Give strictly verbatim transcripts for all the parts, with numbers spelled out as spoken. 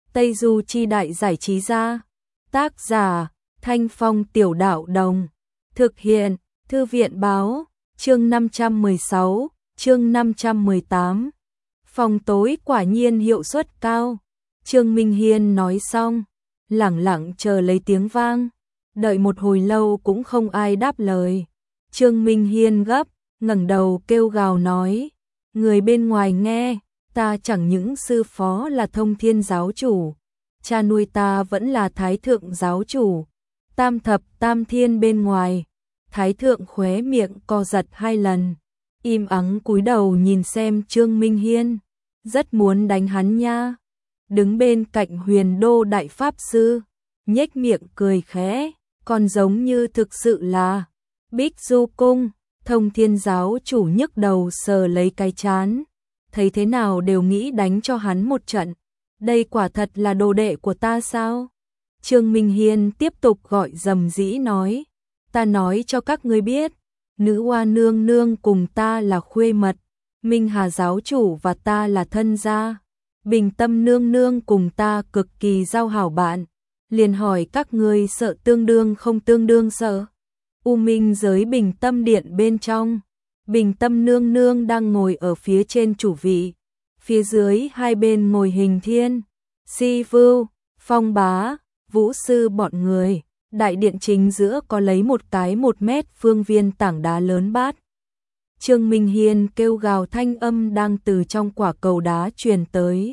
Tây Du Chi Đại Giải Trí Gia. Tác giả Thanh Phong Tiểu Đạo Đồng. Thực hiện Thư viện Báo. Chương năm trăm mười sáu, chương năm trăm mười tám. Phòng tối quả nhiên hiệu suất cao. Trương Minh Hiên nói xong, lẳng lặng chờ lấy tiếng vang. Đợi một hồi lâu cũng không ai đáp lời. Trương Minh Hiên gấp, ngẩng đầu kêu gào nói: người bên ngoài nghe, ta chẳng những sư phó là Thông Thiên giáo chủ, cha nuôi ta vẫn là Thái thượng giáo chủ. Tam thập tam thiên bên ngoài. Thái thượng khóe miệng co giật hai lần, im ắng cúi đầu nhìn xem Trương Minh Hiên, rất muốn đánh hắn nha. Đứng bên cạnh Huyền Đô đại pháp sư, nhếch miệng cười khẽ, còn giống như thực sự là Bích Du cung. Thông Thiên giáo chủ nhức đầu sờ lấy cái trán, thấy thế nào đều nghĩ đánh cho hắn một trận. Đây quả thật là đồ đệ của ta sao? Trương Minh Hiên tiếp tục gọi dầm dĩ nói: ta nói cho các ngươi biết, Nữ Hoa nương nương cùng ta là khuê mật, Minh Hà giáo chủ và ta là thân gia, Bình Tâm nương nương cùng ta cực kỳ giao hảo bạn, liền hỏi các ngươi sợ tương đương không tương đương sợ. U Minh giới Bình Tâm điện bên trong, Bình Tâm nương nương đang ngồi ở phía trên chủ vị, phía dưới hai bên ngồi Hình Thiên, Si Vưu, Phong Bá, Vũ sư bọn người. Đại điện chính giữa có lấy một cái một mét phương viên tảng đá lớn bát. Trương Minh Hiên kêu gào thanh âm đang từ trong quả cầu đá truyền tới.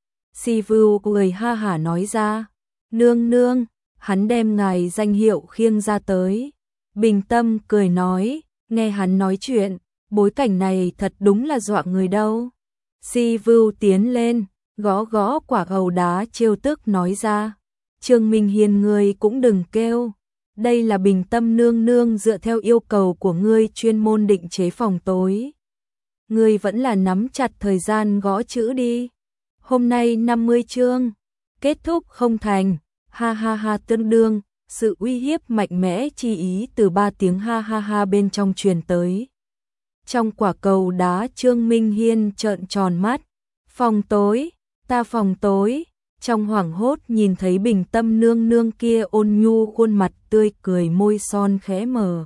Si Vưu cười ha hả nói ra: nương nương, hắn đem ngài danh hiệu khiêng ra tới. Bình Tâm cười nói: nghe hắn nói chuyện, bối cảnh này thật đúng là dọa người đâu. Si Vưu tiến lên, gõ gõ quả cầu đá trêu tức nói ra: Trương Minh Hiên ngươi cũng đừng kêu, đây là Bình Tâm nương nương dựa theo yêu cầu của ngươi chuyên môn định chế phòng tối. Ngươi vẫn là nắm chặt thời gian gõ chữ đi. Hôm nay năm mươi chương, kết thúc không thành, ha ha ha tương đương, sự uy hiếp mạnh mẽ chi ý từ ba tiếng ha ha ha bên trong truyền tới. Trong quả cầu đá Trương Minh Hiên trợn tròn mắt, phòng tối, ta phòng tối. Trong hoảng hốt nhìn thấy Bình Tâm nương nương kia ôn nhu khuôn mặt tươi cười môi son khẽ mở.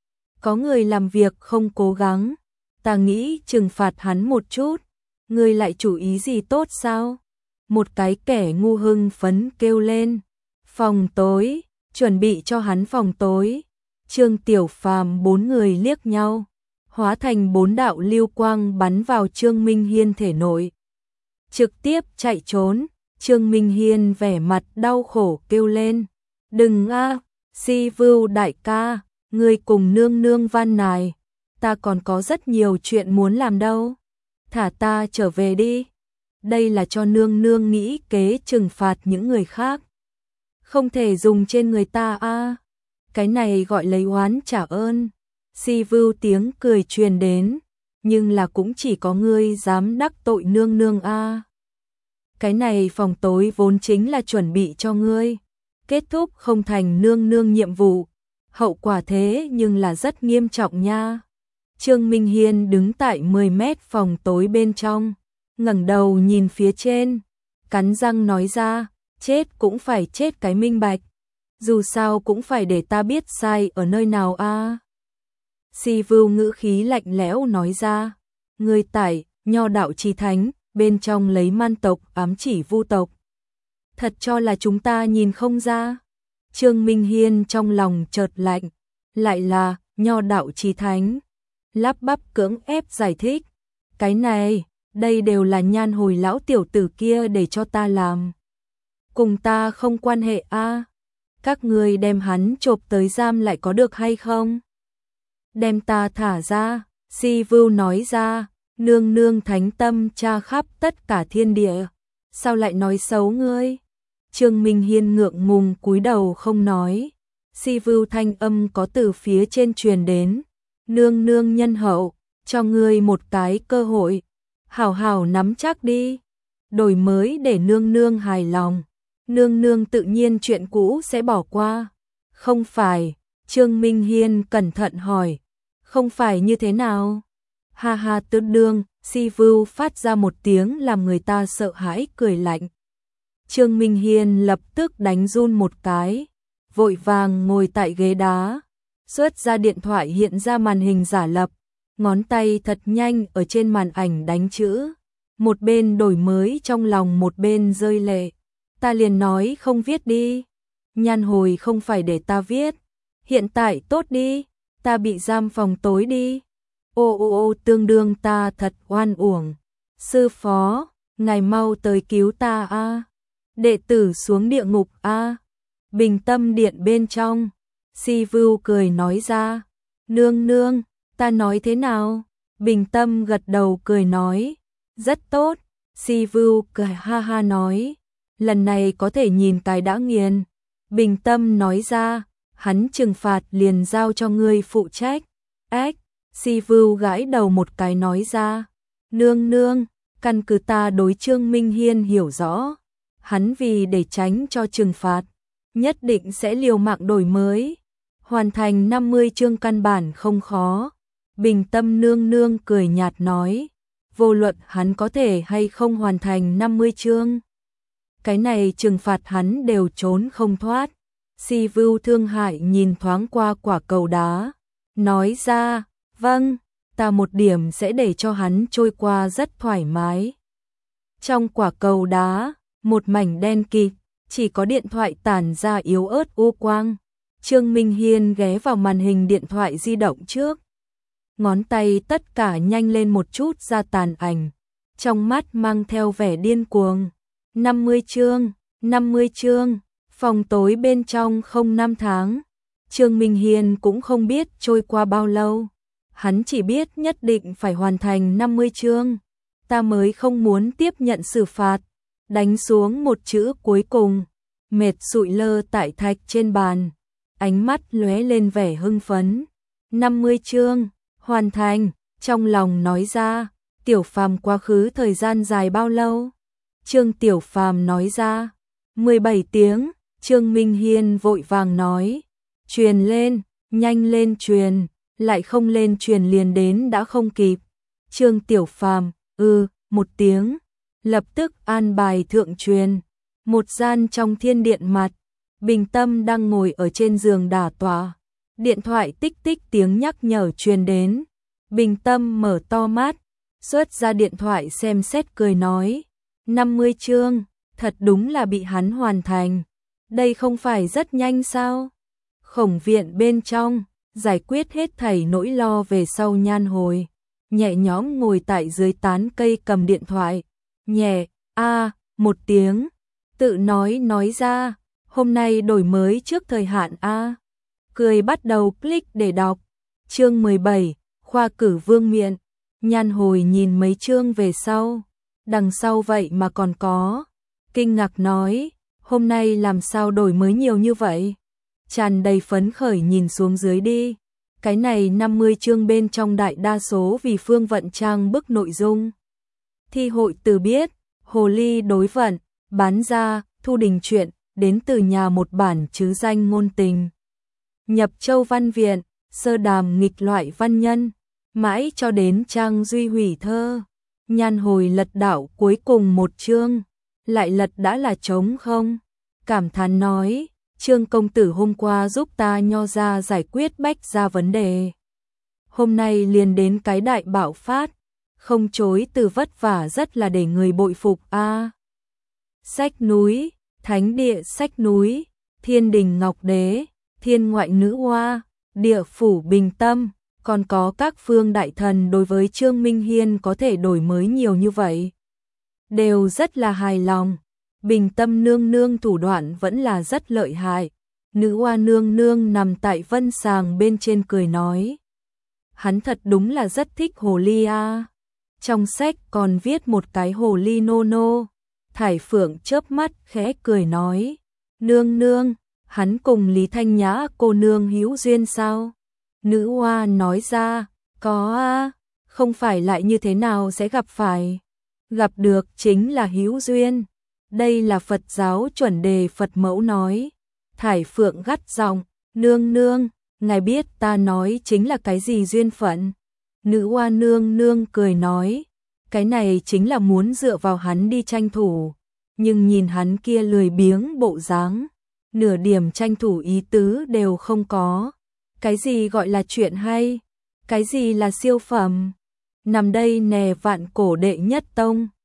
Có người làm việc không cố gắng, ta nghĩ trừng phạt hắn một chút, người lại chủ ý gì tốt sao? Một cái kẻ ngu hưng phấn kêu lên. Phòng tối, chuẩn bị cho hắn phòng tối. Trương Tiểu Phàm bốn người liếc nhau, hóa thành bốn đạo lưu quang bắn vào Trương Minh Hiên thể nội. Trực tiếp chạy trốn. Trương Minh Hiên vẻ mặt đau khổ kêu lên: đừng a, Si Vưu đại ca, ngươi cùng nương nương van nài, ta còn có rất nhiều chuyện muốn làm đâu, thả ta trở về đi. Đây là cho nương nương nghĩ kế trừng phạt những người khác, không thể dùng trên người ta a. Cái này gọi lấy oán trả ơn. Si Vưu tiếng cười truyền đến: nhưng là cũng chỉ có ngươi dám đắc tội nương nương a. Cái này phòng tối vốn chính là chuẩn bị cho ngươi, kết thúc không thành nương nương nhiệm vụ, hậu quả thế nhưng là rất nghiêm trọng nha. Trương Minh Hiên đứng tại mười mét phòng tối bên trong, ngẩng đầu nhìn phía trên, cắn răng nói ra: chết cũng phải chết cái minh bạch, dù sao cũng phải để ta biết sai ở nơi nào a. Si Vưu ngữ khí lạnh lẽo nói ra: ngươi tại Nho đạo chi thánh bên trong lấy man tộc ám chỉ vu tộc, thật cho là chúng ta nhìn không ra? Trương Minh Hiên trong lòng chợt lạnh, lại là Nho đạo chi thánh, lắp bắp cưỡng ép giải thích: cái này, đây đều là Nhan Hồi lão tiểu tử kia để cho ta làm, cùng ta không quan hệ a. Các ngươi đem hắn chộp tới giam lại có được hay không? Đem ta thả ra. Si Vưu nói ra: nương nương thánh tâm tra khắp tất cả thiên địa, sao lại nói xấu ngươi? Trương Minh Hiên ngượng ngùng cúi đầu không nói. Si Vưu thanh âm có từ phía trên truyền đến: nương nương nhân hậu, cho ngươi một cái cơ hội, hảo hảo nắm chắc đi, đổi mới để nương nương hài lòng, nương nương tự nhiên chuyện cũ sẽ bỏ qua. Không phải. Trương Minh Hiên cẩn thận hỏi: không phải như thế nào? Ha ha tương đương. Si Vưu phát ra một tiếng làm người ta sợ hãi cười lạnh. Trương Minh Hiên lập tức đánh run một cái, vội vàng ngồi tại ghế đá, xuất ra điện thoại hiện ra màn hình giả lập, ngón tay thật nhanh ở trên màn ảnh đánh chữ, một bên đổi mới trong lòng một bên rơi lệ. Ta liền nói không viết đi, Nhan Hồi không phải để ta viết, hiện tại tốt đi, ta bị giam phòng tối đi. Ô ô ô tương đương ta thật oan uổng. Sư phó, ngài mau tới cứu ta a. Đệ tử xuống địa ngục a. Bình tâm điện bên trong, Si Vưu cười nói ra, nương nương, ta nói thế nào? Bình tâm gật đầu cười nói, rất tốt. Si Vưu cười ha ha nói, lần này có thể nhìn cái đã nghiền. Bình tâm nói ra, hắn trừng phạt liền giao cho ngươi phụ trách. Ếch, Si Vưu gãi đầu một cái nói ra, nương nương, căn cứ ta đối Trương Minh Hiên hiểu rõ, hắn vì để tránh cho trừng phạt, nhất định sẽ liều mạng đổi mới, hoàn thành năm mươi chương căn bản không khó. Bình tâm nương nương cười nhạt nói, vô luận hắn có thể hay không hoàn thành năm mươi chương, cái này trừng phạt hắn đều trốn không thoát. Si Vưu thương hại nhìn thoáng qua quả cầu đá, nói ra, vâng, ta một điểm sẽ để cho hắn trôi qua rất thoải mái. Trong quả cầu đá, một mảnh đen kịt, chỉ có điện thoại tản ra yếu ớt u quang. Trương Minh Hiên ghé vào màn hình điện thoại di động trước, ngón tay tất cả nhanh lên một chút ra tàn ảnh, trong mắt mang theo vẻ điên cuồng. năm mươi chương, năm mươi chương, phòng tối bên trong không năm tháng. Trương Minh Hiên cũng không biết trôi qua bao lâu, hắn chỉ biết nhất định phải hoàn thành năm mươi chương. Ta mới không muốn tiếp nhận xử phạt. Đánh xuống một chữ cuối cùng, mệt sụi lơ tại thạch trên bàn, ánh mắt lóe lên vẻ hưng phấn. năm mươi chương, hoàn thành, trong lòng nói ra, Tiểu Phàm quá khứ thời gian dài bao lâu? Trương Tiểu Phàm nói ra, mười bảy tiếng. Trương Minh Hiên vội vàng nói, truyền lên, nhanh lên truyền, lại không lên truyền liền đến đã không kịp. Trương Tiểu Phàm, ừ, một tiếng, lập tức an bài thượng truyền. Một gian trong thiên điện mặt, Bình Tâm đang ngồi ở trên giường đả tọa, điện thoại tích tích tiếng nhắc nhở truyền đến. Bình Tâm mở to mắt, xuất ra điện thoại xem xét cười nói, năm mươi chương, thật đúng là bị hắn hoàn thành. Đây không phải rất nhanh sao? Khổng viện bên trong, giải quyết hết thảy nỗi lo về sau Nhan Hồi, nhẹ nhõm ngồi tại dưới tán cây cầm điện thoại, nhẹ, a, một tiếng, tự nói nói ra, hôm nay đổi mới trước thời hạn a. Cười bắt đầu click để đọc. Chương mười bảy, khoa cử vương miện. Nhan Hồi nhìn mấy chương về sau, đằng sau vậy mà còn có, kinh ngạc nói, hôm nay làm sao đổi mới nhiều như vậy? Tràn đầy phấn khởi nhìn xuống dưới đi. Cái này năm mươi chương bên trong đại đa số vì Phương Vận trang bức nội dung. Thi hội từ biết, hồ ly đối vận, bán ra, thu đình truyện, đến từ nhà một bản chứ danh ngôn tình. Nhập châu văn viện, sơ đàm nghịch loại văn nhân, mãi cho đến trang duy hủy thơ. Nhan Hồi lật đảo cuối cùng một chương, lại lật đã là trống không. Cảm thán nói, Trương công tử hôm qua giúp ta nho ra giải quyết bách ra vấn đề. Hôm nay liền đến cái đại bạo phát, không chối từ vất vả rất là để người bội phục a. À, sách núi, thánh địa sách núi, thiên đình ngọc đế, thiên ngoại nữ hoa, địa phủ bình tâm, còn có các phương đại thần đối với Trương Minh Hiên có thể đổi mới nhiều như vậy, đều rất là hài lòng. Bình tâm nương nương thủ đoạn vẫn là rất lợi hại. Nữ hoa nương nương nằm tại vân sàng bên trên cười nói, hắn thật đúng là rất thích hồ ly a. À. Trong sách còn viết một cái hồ ly nô nô. Thải Phượng chớp mắt khẽ cười nói, nương nương, hắn cùng Lý Thanh Nhã cô nương hữu duyên sao? Nữ hoa nói ra, có a, à, không phải lại như thế nào sẽ gặp phải. Gặp được chính là hữu duyên. Đây là Phật giáo chuẩn đề Phật mẫu nói. Thải Phượng gắt giọng, nương nương, ngài biết ta nói chính là cái gì duyên phận? Nữ hoa nương nương cười nói, cái này chính là muốn dựa vào hắn đi tranh thủ. nhưng nhìn hắn kia lười biếng bộ dáng, nửa điểm tranh thủ ý tứ đều không có. Cái gì gọi là chuyện hay? Cái gì là siêu phẩm? Nằm đây nè vạn cổ đệ nhất tông,